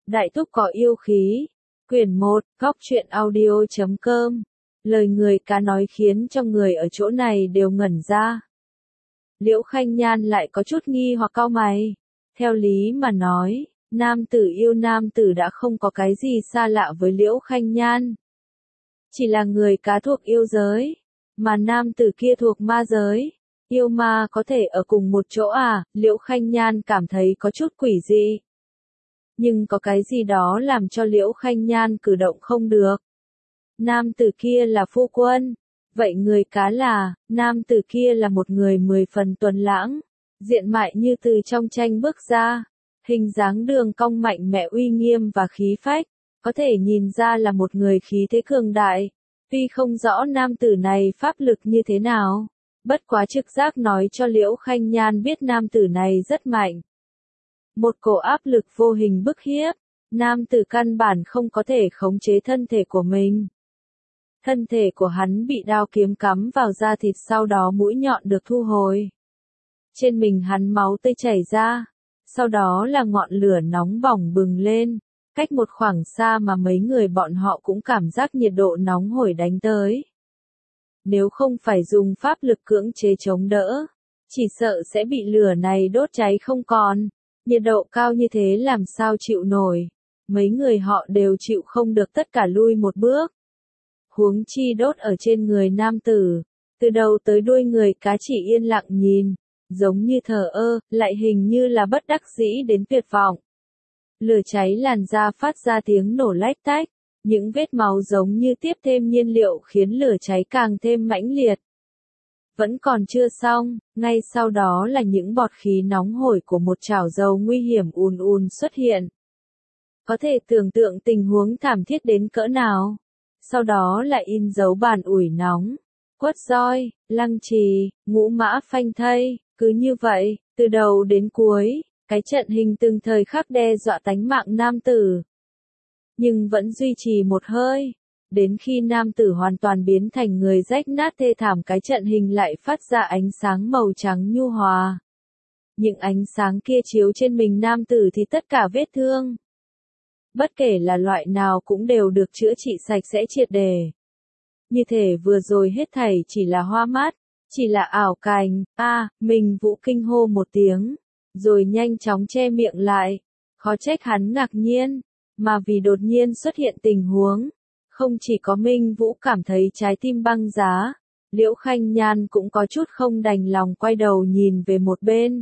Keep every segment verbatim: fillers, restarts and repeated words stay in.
Đại thúc có yêu khí. Quyển một, góc truyện audio chấm com. Lời người cá nói khiến cho người ở chỗ này đều ngẩn ra. Liễu Khanh Nhan lại có chút nghi hoặc cau mày. Theo lý mà nói, nam tử yêu nam tử đã không có cái gì xa lạ với Liễu Khanh Nhan. Chỉ là người cá thuộc yêu giới, mà nam tử kia thuộc ma giới. Yêu ma có thể ở cùng một chỗ à? Liễu Khanh Nhan cảm thấy có chút quỷ dị. Nhưng có cái gì đó làm cho Liễu Khanh Nhan cử động không được. Nam tử kia là phu quân. Vậy người cá là, nam tử kia là một người mười phần tuấn lãng. Diện mạo như từ trong tranh bước ra. Hình dáng đường cong mạnh mẽ uy nghiêm và khí phách. Có thể nhìn ra là một người khí thế cường đại. Tuy không rõ nam tử này pháp lực như thế nào. Bất quá trực giác nói cho Liễu Khanh Nhan biết nam tử này rất mạnh. Một cổ áp lực vô hình bức hiếp, nam tử căn bản không có thể khống chế thân thể của mình. Thân thể của hắn bị đao kiếm cắm vào da thịt, sau đó mũi nhọn được thu hồi. Trên mình hắn máu tươi chảy ra, sau đó là ngọn lửa nóng bỏng bừng lên, cách một khoảng xa mà mấy người bọn họ cũng cảm giác nhiệt độ nóng hổi đánh tới. Nếu không phải dùng pháp lực cưỡng chế chống đỡ, chỉ sợ sẽ bị lửa này đốt cháy không còn. Nhiệt độ cao như thế làm sao chịu nổi. Mấy người họ đều chịu không được, tất cả lui một bước. Huống chi đốt ở trên người nam tử. Từ đầu tới đuôi người cá chỉ yên lặng nhìn, giống như thờ ơ, lại hình như là bất đắc dĩ đến tuyệt vọng. Lửa cháy làn da phát ra tiếng nổ lách tách. Những vết máu giống như tiếp thêm nhiên liệu khiến lửa cháy càng thêm mãnh liệt. Vẫn còn chưa xong, ngay sau đó là những bọt khí nóng hổi của một chảo dầu nguy hiểm ùn ùn xuất hiện. Có thể tưởng tượng tình huống thảm thiết đến cỡ nào. Sau đó là in dấu bàn ủi nóng, quất roi, lăng trì, ngũ mã phanh thây, cứ như vậy, từ đầu đến cuối, cái trận hình từng thời khắc đe dọa tánh mạng nam tử. Nhưng vẫn duy trì một hơi. Đến khi nam tử hoàn toàn biến thành người rách nát thê thảm, cái trận hình lại phát ra ánh sáng màu trắng nhu hòa. Những ánh sáng kia chiếu trên mình nam tử thì tất cả vết thương, bất kể là loại nào cũng đều được chữa trị sạch sẽ triệt đề. Như thể vừa rồi hết thảy chỉ là hoa mắt, chỉ là ảo cảnh. A, à, mình Vũ kinh hô một tiếng, rồi nhanh chóng che miệng lại. Khó trách hắn ngạc nhiên, mà vì đột nhiên xuất hiện tình huống. Không chỉ có Minh Vũ cảm thấy trái tim băng giá, Liễu Khanh Nhan cũng có chút không đành lòng quay đầu nhìn về một bên.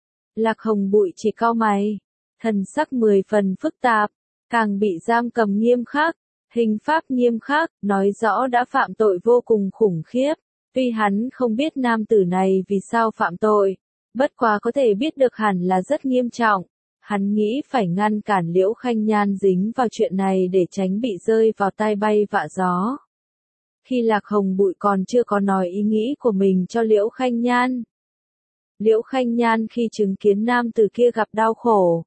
Lạc Hồng Bụi chỉ cau mày, thần sắc mười phần phức tạp, càng bị giam cầm nghiêm khắc, hình pháp nghiêm khắc, nói rõ đã phạm tội vô cùng khủng khiếp. Tuy hắn không biết nam tử này vì sao phạm tội, bất quá có thể biết được hẳn là rất nghiêm trọng. Hắn nghĩ phải ngăn cản Liễu Khanh Nhan dính vào chuyện này để tránh bị rơi vào tai bay vạ gió. Khi Lạc Hồng Bụi còn chưa có nói ý nghĩ của mình cho Liễu Khanh Nhan. Liễu Khanh Nhan khi chứng kiến nam tử kia gặp đau khổ,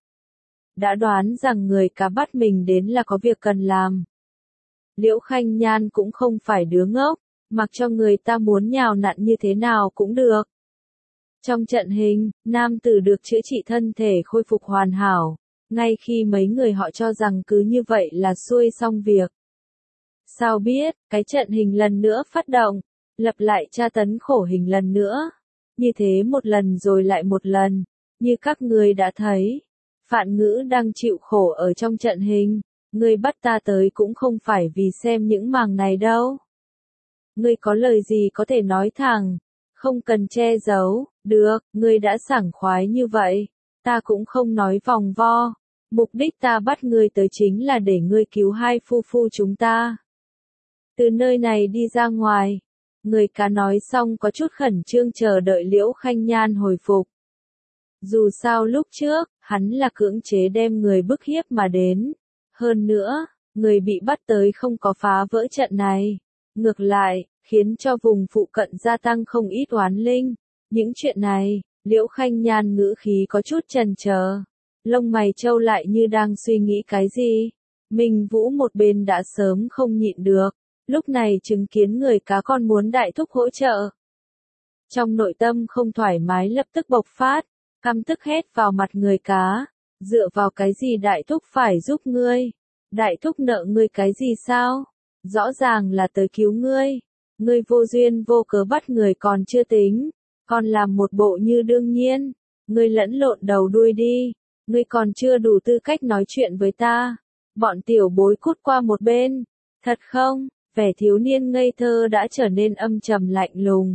đã đoán rằng người cá bắt mình đến là có việc cần làm. Liễu Khanh Nhan cũng không phải đứa ngốc, mặc cho người ta muốn nhào nặn như thế nào cũng được. Trong trận hình, nam tử được chữa trị thân thể khôi phục hoàn hảo, ngay khi mấy người họ cho rằng cứ như vậy là xuôi xong việc. Sao biết, cái trận hình lần nữa phát động, lập lại tra tấn khổ hình lần nữa. Như thế một lần rồi lại một lần, như các người đã thấy. Phạn Ngữ đang chịu khổ ở trong trận hình, ngươi bắt ta tới cũng không phải vì xem những màng này đâu. Ngươi có lời gì có thể nói thẳng. Không cần che giấu, được, ngươi đã sảng khoái như vậy, ta cũng không nói vòng vo, mục đích ta bắt ngươi tới chính là để ngươi cứu hai phu phu chúng ta. Từ nơi này đi ra ngoài, người cá nói xong có chút khẩn trương chờ đợi Liễu Khanh Nhan hồi phục. Dù sao lúc trước, hắn là cưỡng chế đem người bức hiếp mà đến, hơn nữa, người bị bắt tới không có phá vỡ trận này, ngược lại, khiến cho vùng phụ cận gia tăng không ít oán linh. Những chuyện này, Liễu Khanh Nhan ngữ khí có chút chần chờ, lông mày trâu lại như đang suy nghĩ cái gì. Minh Vũ một bên đã sớm không nhịn được, lúc này chứng kiến người cá còn muốn đại thúc hỗ trợ. Trong nội tâm không thoải mái lập tức bộc phát, căm tức hét vào mặt người cá, Dựa vào cái gì đại thúc phải giúp ngươi? Đại thúc nợ ngươi cái gì sao? Rõ ràng là tới cứu ngươi. Ngươi vô duyên vô cớ bắt người còn chưa tính, còn làm một bộ như đương nhiên. Ngươi lẫn lộn đầu đuôi đi, ngươi còn chưa đủ tư cách nói chuyện với ta. Bọn tiểu bối cút qua một bên. Thật không? Vẻ thiếu niên ngây thơ đã trở nên âm trầm lạnh lùng.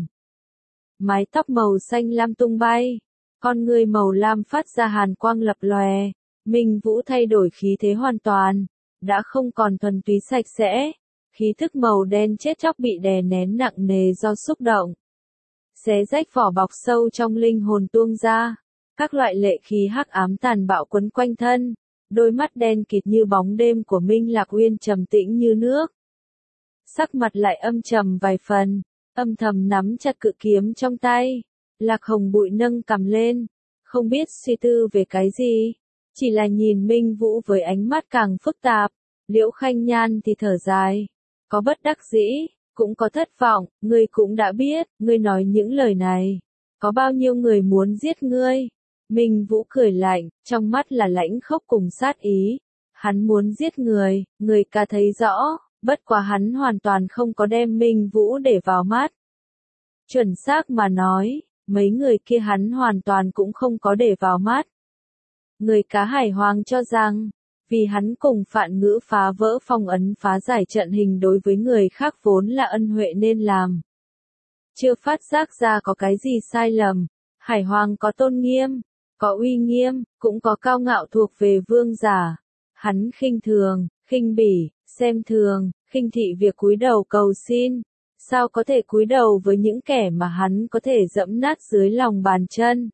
Mái tóc màu xanh lam tung bay, con ngươi màu lam phát ra hàn quang lập lòe. Minh Vũ thay đổi khí thế hoàn toàn, đã không còn thuần túy sạch sẽ. Khí thức màu đen chết chóc bị đè nén nặng nề do xúc động. Xé rách vỏ bọc sâu trong linh hồn tuông ra. Các loại lệ khí hắc ám tàn bạo quấn quanh thân. Đôi mắt đen kịt như bóng đêm của Minh Lạc Uyên trầm tĩnh như nước. Sắc mặt lại âm trầm vài phần, âm thầm nắm chặt cự kiếm trong tay. Lạc Hồng Bụi nâng cằm lên, không biết suy tư về cái gì. Chỉ là nhìn Minh Vũ với ánh mắt càng phức tạp. Liễu Khanh Nhan thì thở dài. Có bất đắc dĩ, cũng có thất vọng, ngươi cũng đã biết, ngươi nói những lời này. Có bao nhiêu người muốn giết ngươi? Minh Vũ cười lạnh, trong mắt là lãnh khốc cùng sát ý. Hắn muốn giết người, người ca thấy rõ, bất quá hắn hoàn toàn không có đem Minh Vũ để vào mắt. Chuẩn xác mà nói, mấy người kia hắn hoàn toàn cũng không có để vào mắt. Người cá Hải Hoàng cho rằng, vì hắn cùng Phạn Ngữ phá vỡ phong ấn phá giải trận hình đối với người khác vốn là ân huệ nên làm. Chưa phát giác ra có cái gì sai lầm, Hải Hoàng có tôn nghiêm, có uy nghiêm, cũng có cao ngạo thuộc về vương giả. Hắn khinh thường, khinh bỉ, xem thường, khinh thị việc cúi đầu cầu xin. Sao có thể cúi đầu với những kẻ mà hắn có thể dẫm nát dưới lòng bàn chân?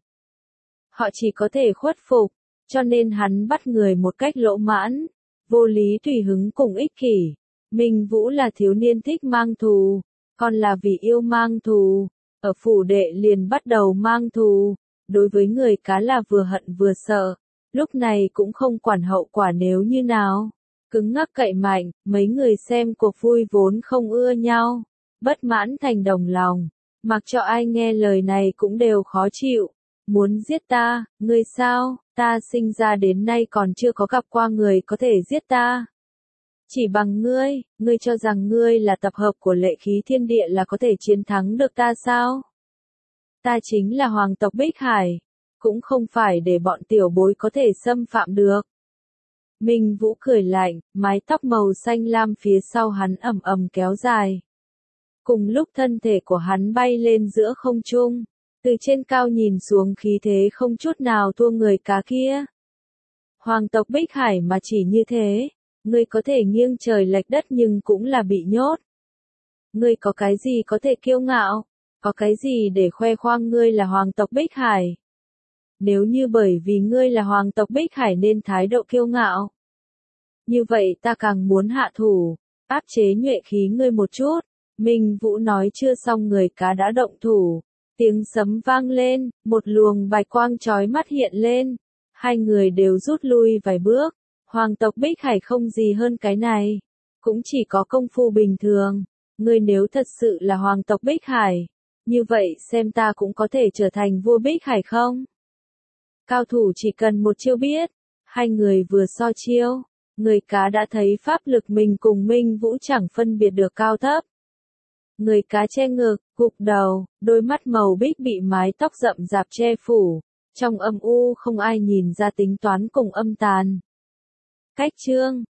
Họ chỉ có thể khuất phục. Cho nên hắn bắt người một cách lỗ mãn, vô lý tùy hứng cùng ích kỷ. Minh Vũ là thiếu niên thích mang thù, còn là vì yêu mang thù, ở phủ đệ liền bắt đầu mang thù, đối với người cá là vừa hận vừa sợ, lúc này cũng không quản hậu quả nếu như nào. Cứng ngắc cậy mạnh, mấy người xem cuộc vui vốn không ưa nhau, bất mãn thành đồng lòng, mặc cho ai nghe lời này cũng đều khó chịu. Muốn giết ta, ngươi sao? Ta sinh ra đến nay còn chưa có gặp qua người có thể giết ta. Chỉ bằng ngươi, ngươi cho rằng ngươi là tập hợp của lệ khí thiên địa là có thể chiến thắng được ta sao? Ta chính là hoàng tộc Bích Hải, cũng không phải để bọn tiểu bối có thể xâm phạm được. Minh Vũ cười lạnh, mái tóc màu xanh lam phía sau hắn ầm ầm kéo dài. Cùng lúc thân thể của hắn bay lên giữa không trung. Từ trên cao nhìn xuống khí thế không chút nào thua người cá kia. Hoàng tộc Bích Hải mà chỉ như thế, ngươi có thể nghiêng trời lệch đất nhưng cũng là bị nhốt. Ngươi có cái gì có thể kiêu ngạo? Có cái gì để khoe khoang ngươi là hoàng tộc Bích Hải? Nếu như bởi vì ngươi là hoàng tộc Bích Hải nên thái độ kiêu ngạo. Như vậy ta càng muốn hạ thủ, áp chế nhuệ khí ngươi một chút. Minh Vũ nói chưa xong người cá đã động thủ. Tiếng sấm vang lên, một luồng bạch quang chói mắt hiện lên. Hai người đều rút lui vài bước. Hoàng tộc Bích Hải không gì hơn cái này. Cũng chỉ có công phu bình thường. Ngươi nếu thật sự là hoàng tộc Bích Hải, như vậy xem ta cũng có thể trở thành vua Bích Hải không? Cao thủ chỉ cần một chiêu biết. Hai người vừa so chiêu, người cá đã thấy pháp lực mình cùng Minh Vũ chẳng phân biệt được cao thấp. Người cá che ngực, gục đầu, đôi mắt màu bích bị mái tóc rậm rạp che phủ, trong âm u không ai nhìn ra tính toán cùng âm tàn. Cách chương